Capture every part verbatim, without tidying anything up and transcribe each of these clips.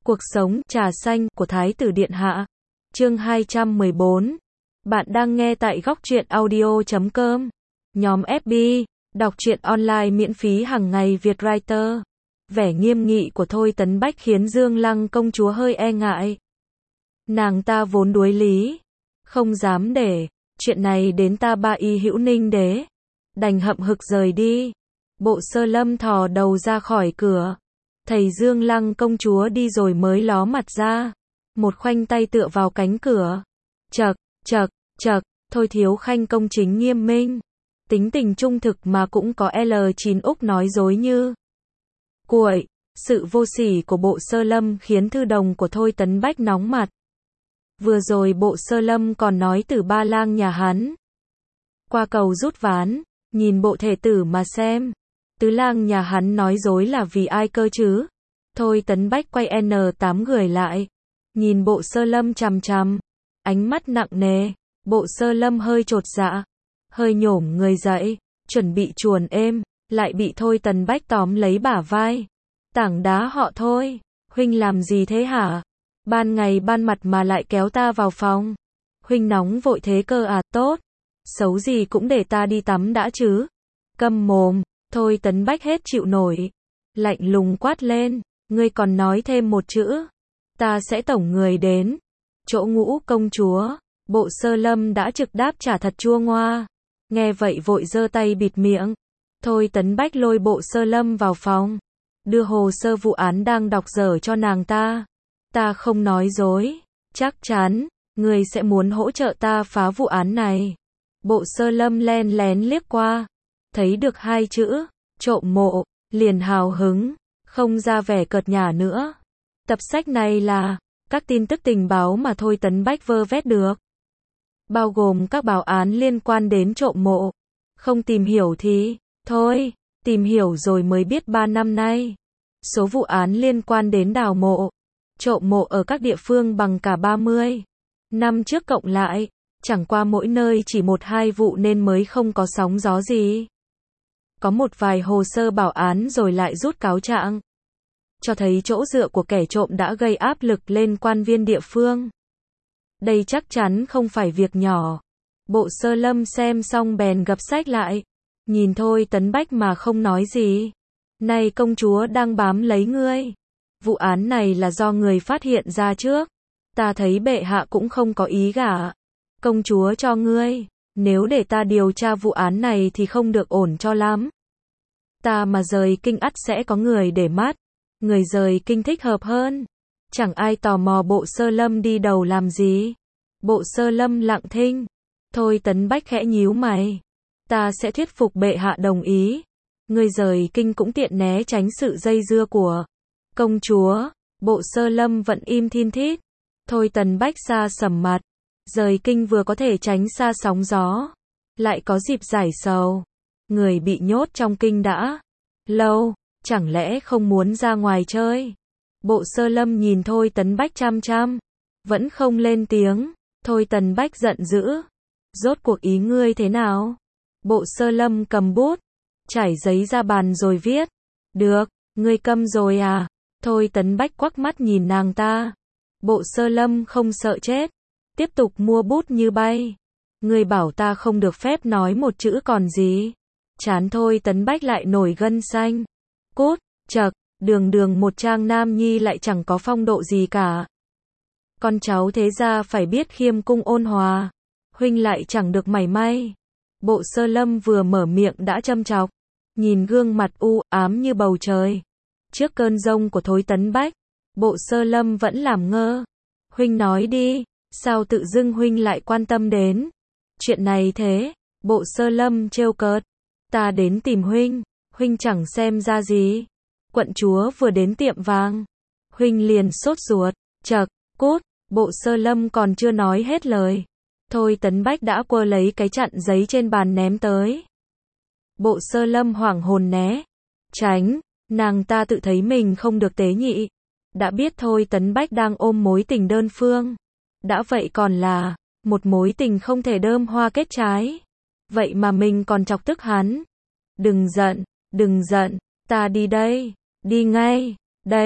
Cuộc sống trà xanh của Thái tử Điện Hạ. Chương hai trăm mười bốn. Bạn đang nghe tại góc truyện audio chấm com. Nhóm ép bê, đọc truyện online miễn phí hàng ngày Việt Writer. Vẻ nghiêm nghị của Thôi Tấn Bách khiến Dương Lăng công chúa hơi e ngại. Nàng ta vốn đuối lý, không dám để chuyện này đến ta ba y hữu ninh đế. Đành hậm hực rời đi. Bộ Sơ Lâm thò đầu ra khỏi cửa. Thầy Dương Lăng công chúa đi rồi mới ló mặt ra. Một khoanh tay tựa vào cánh cửa. Chậc, chậc, chậc, Thôi thiếu khanh công chính nghiêm minh. Tính tình trung thực mà cũng có L chín Úc nói dối như cuội. Sự vô sỉ của Bộ Sơ Lâm khiến thư đồng của Thôi Tấn Bách nóng mặt. Vừa rồi Bộ Sơ Lâm còn nói từ ba lang nhà hắn qua cầu rút ván, nhìn bộ thể tử mà xem. Tứ lang nhà hắn nói dối là vì ai cơ chứ? Thôi Tấn Bách quay N tám người lại, nhìn Bộ Sơ Lâm chằm chằm, ánh mắt nặng nề. Bộ Sơ Lâm hơi chột dạ, hơi nhổm người dậy, chuẩn bị chuồn êm, lại bị Thôi Tấn Bách tóm lấy bả vai. Tảng đá họ Thôi, huynh làm gì thế hả? Ban ngày ban mặt mà lại kéo ta vào phòng. Huynh nóng vội thế cơ à? Tốt, xấu gì cũng để ta đi tắm đã chứ. Câm mồm. Thôi Tấn Bách hết chịu nổi, lạnh lùng quát lên, ngươi còn nói thêm một chữ, ta sẽ tổng người đến chỗ Ngũ công chúa. Bộ Sơ Lâm đã trực đáp trả thật chua ngoa, nghe vậy vội giơ tay bịt miệng. Thôi Tấn Bách lôi Bộ Sơ Lâm vào phòng, đưa hồ sơ vụ án đang đọc dở cho nàng ta. Ta không nói dối, chắc chắn ngươi sẽ muốn hỗ trợ ta phá vụ án này. Bộ Sơ Lâm len lén liếc qua, thấy được hai chữ trộm mộ, liền hào hứng, không ra vẻ cợt nhả nữa. Tập sách này là các tin tức tình báo mà Thôi Tấn Bách vơ vét được, bao gồm các báo án liên quan đến trộm mộ. Không tìm hiểu thì thôi, tìm hiểu rồi mới biết ba năm nay số vụ án liên quan đến đào mộ, trộm mộ ở các địa phương bằng cả ba mươi năm trước cộng lại. Chẳng qua mỗi nơi chỉ một hai vụ nên mới không có sóng gió gì. Có một vài hồ sơ bảo án rồi lại rút cáo trạng, cho thấy chỗ dựa của kẻ trộm đã gây áp lực lên quan viên địa phương. Đây chắc chắn không phải việc nhỏ. Bộ Sơ Lâm xem xong bèn gập sách lại, nhìn Thôi Tấn Bách mà không nói gì. Này công chúa đang bám lấy ngươi. Vụ án này là do người phát hiện ra trước. Ta thấy bệ hạ cũng không có ý gả công chúa cho ngươi. Nếu để ta điều tra vụ án này thì không được ổn cho lắm. Ta mà rời kinh ắt sẽ có người để mắt. Người rời kinh thích hợp hơn. Chẳng ai tò mò Bộ Sơ Lâm đi đầu làm gì. Bộ Sơ Lâm lặng thinh. Thôi Tấn Bách khẽ nhíu mày. Ta sẽ thuyết phục bệ hạ đồng ý. Người rời kinh cũng tiện né tránh sự dây dưa của công chúa. Bộ Sơ Lâm vẫn im thin thít. Thôi Tấn Bách xa sầm mặt. Rời kinh vừa có thể tránh xa sóng gió, lại có dịp giải sầu. Người bị nhốt trong kinh đã lâu, chẳng lẽ không muốn ra ngoài chơi? Bộ Sơ Lâm nhìn Thôi Tấn Bách chăm chăm, vẫn không lên tiếng. Thôi Tấn Bách giận dữ. Rốt cuộc ý ngươi thế nào? Bộ Sơ Lâm cầm bút, trải giấy ra bàn rồi viết. Được, ngươi câm rồi à? Thôi Tấn Bách quắc mắt nhìn nàng ta. Bộ Sơ Lâm không sợ chết, tiếp tục mua bút như bay. Ngươi bảo ta không được phép nói một chữ còn gì. Chán Thôi Tấn Bách lại nổi gân xanh. Cút, chậc, đường đường một trang nam nhi lại chẳng có phong độ gì cả. Con cháu thế gia phải biết khiêm cung ôn hòa. Huynh lại chẳng được mảy may. Bộ Sơ Lâm vừa mở miệng đã châm chọc, nhìn gương mặt u ám như bầu trời. Trước cơn giông của Thôi Tấn Bách, Bộ Sơ Lâm vẫn làm ngơ. Huynh nói đi. Sao tự dưng huynh lại quan tâm đến chuyện này thế? Bộ Sơ Lâm trêu cợt. Ta đến tìm huynh, huynh chẳng xem ra gì. Quận chúa vừa đến tiệm vàng, huynh liền sốt ruột. Chậc, cút. Bộ Sơ Lâm còn chưa nói hết lời, Thôi Tấn Bách đã quơ lấy cái chặn giấy trên bàn ném tới. Bộ Sơ Lâm hoảng hồn né tránh. Nàng ta tự thấy mình không được tế nhị. Đã biết Thôi Tấn Bách đang ôm mối tình đơn phương, đã vậy còn là một mối tình không thể đơm hoa kết trái. Vậy mà mình còn chọc tức hắn. Đừng giận, đừng giận, ta đi đây, đi ngay, đây.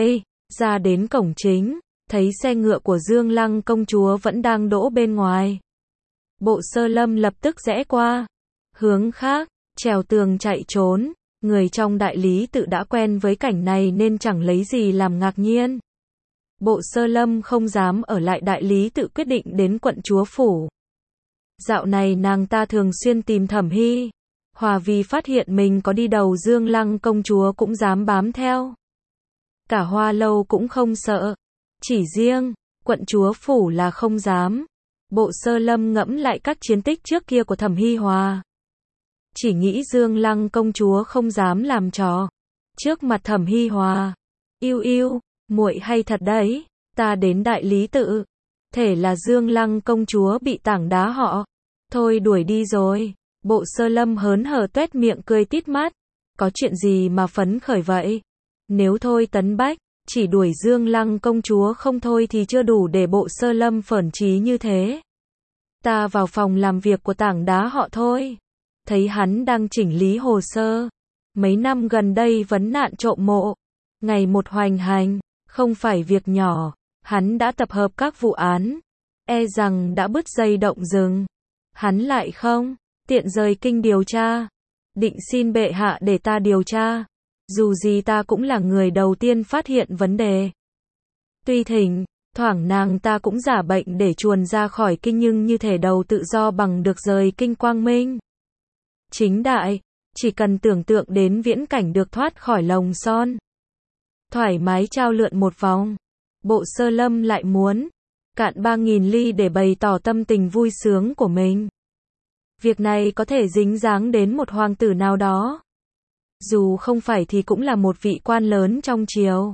Ra đến cổng chính, thấy xe ngựa của Dương Lăng công chúa vẫn đang đỗ bên ngoài. Bộ Sơ Lâm lập tức rẽ qua hướng khác, trèo tường chạy trốn. Người trong đại lý tự đã quen với cảnh này nên chẳng lấy gì làm ngạc nhiên. Bộ Sơ Lâm không dám ở lại đại lý tự, quyết định đến quận chúa phủ. Dạo này nàng ta thường xuyên tìm Thẩm Hi Hòa, vì phát hiện mình có đi đầu Dương Lăng công chúa cũng dám bám theo. Cả Hoa Lâu cũng không sợ, chỉ riêng quận chúa phủ là không dám. Bộ Sơ Lâm ngẫm lại các chiến tích trước kia của Thẩm Hi Hòa, chỉ nghĩ Dương Lăng công chúa không dám làm trò trước mặt Thẩm Hi Hòa. Yêu yêu, muội hay thật đấy, ta đến đại lý tự, thể là Dương Lăng công chúa bị tảng đá họ thôi đuổi đi rồi. Bộ Sơ Lâm hớn hở tuét miệng cười tít mắt, có chuyện gì mà phấn khởi vậy? Nếu Thôi Tấn Bách chỉ đuổi Dương Lăng công chúa không thôi thì chưa đủ để Bộ Sơ Lâm phởn trí như thế. Ta vào phòng làm việc của tảng đá họ Thôi, thấy hắn đang chỉnh lý hồ sơ. Mấy năm gần đây vấn nạn trộm mộ ngày một hoành hành, không phải việc nhỏ. Hắn đã tập hợp các vụ án, e rằng đã bứt dây động rừng. Hắn lại không tiện rời kinh điều tra, định xin bệ hạ để ta điều tra. Dù gì ta cũng là người đầu tiên phát hiện vấn đề. Tuy thỉnh thoảng nàng ta cũng giả bệnh để chuồn ra khỏi kinh, nhưng như thể đầu tự do bằng được rời kinh quang minh chính đại. Chỉ cần tưởng tượng đến viễn cảnh được thoát khỏi lồng son, thoải mái trao lượn một vòng, Bộ Sơ Lâm lại muốn cạn ba nghìn ly để bày tỏ tâm tình vui sướng của mình. Việc này có thể dính dáng đến một hoàng tử nào đó, dù không phải thì cũng là một vị quan lớn trong triều.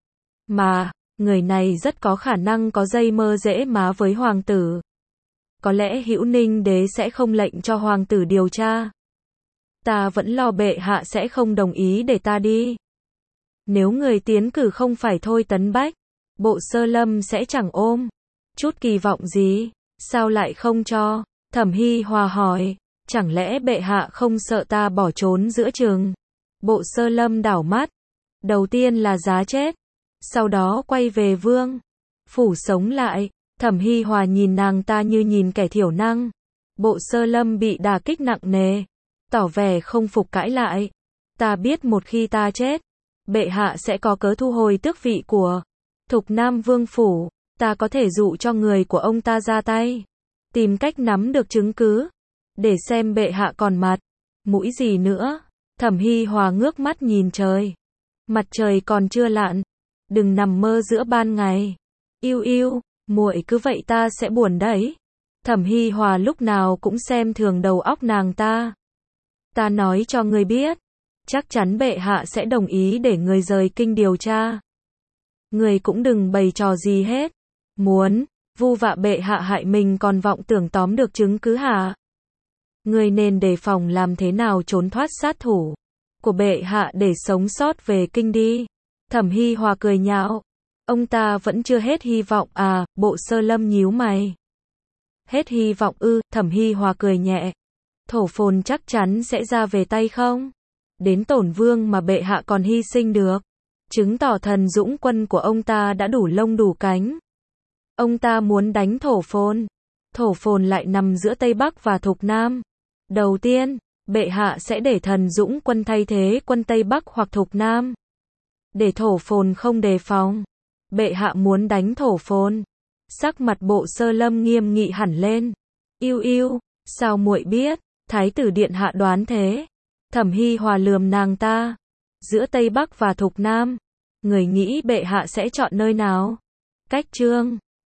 Mà, người này rất có khả năng có dây mơ dễ má với hoàng tử. Có lẽ Hữu Ninh đế sẽ không lệnh cho hoàng tử điều tra. Ta vẫn lo bệ hạ sẽ không đồng ý để ta đi. Nếu người tiến cử không phải Thôi Tấn Bách, Bộ Sơ Lâm sẽ chẳng ôm chút kỳ vọng gì. Sao lại không cho? Thẩm Hi Hòa hỏi, chẳng lẽ bệ hạ không sợ ta bỏ trốn giữa chừng? Bộ Sơ Lâm đảo mắt, đầu tiên là giá chết, sau đó quay về vương phủ sống lại. Thẩm Hi Hòa nhìn nàng ta như nhìn kẻ thiểu năng. Bộ Sơ Lâm bị đả kích nặng nề, tỏ vẻ không phục cãi lại. Ta biết một khi ta chết, bệ hạ sẽ có cớ thu hồi tước vị của Thục Nam Vương phủ. Ta có thể dụ cho người của ông ta ra tay, tìm cách nắm được chứng cứ, để xem bệ hạ còn mặt mũi gì nữa. Thẩm Hi Hòa ngước mắt nhìn trời. Mặt trời còn chưa lặn, đừng nằm mơ giữa ban ngày. Yêu yêu, muội cứ vậy ta sẽ buồn đấy. Thẩm Hi Hòa lúc nào cũng xem thường đầu óc nàng ta. Ta nói cho ngươi biết, chắc chắn bệ hạ sẽ đồng ý để người rời kinh điều tra. Người cũng đừng bày trò gì hết. Muốn vu vạ bệ hạ hại mình còn vọng tưởng tóm được chứng cứ hả? Người nên đề phòng làm thế nào trốn thoát sát thủ của bệ hạ để sống sót về kinh đi. Thẩm Hi Hòa cười nhạo. Ông ta vẫn chưa hết hy vọng à? Bộ Sơ Lâm nhíu mày. Hết hy vọng ư? Thẩm Hi Hòa cười nhẹ. Thổ phồn chắc chắn sẽ ra về tay không? Đến Tổn Vương mà bệ hạ còn hy sinh được, chứng tỏ thần dũng quân của ông ta đã đủ lông đủ cánh. Ông ta muốn đánh Thổ phồn. Thổ phồn lại nằm giữa Tây Bắc và Thục Nam. Đầu tiên, bệ hạ sẽ để thần dũng quân thay thế quân Tây Bắc hoặc Thục Nam, để Thổ phồn không đề phòng. Bệ hạ muốn đánh Thổ phồn. Sắc mặt Bộ Sơ Lâm nghiêm nghị hẳn lên. Yêu yêu, sao muội biết? Thái tử điện hạ đoán thế. Thẩm Hi Hòa lườm nàng ta. Giữa Tây Bắc và Thục Nam, người nghĩ bệ hạ sẽ chọn nơi nào? Cách chương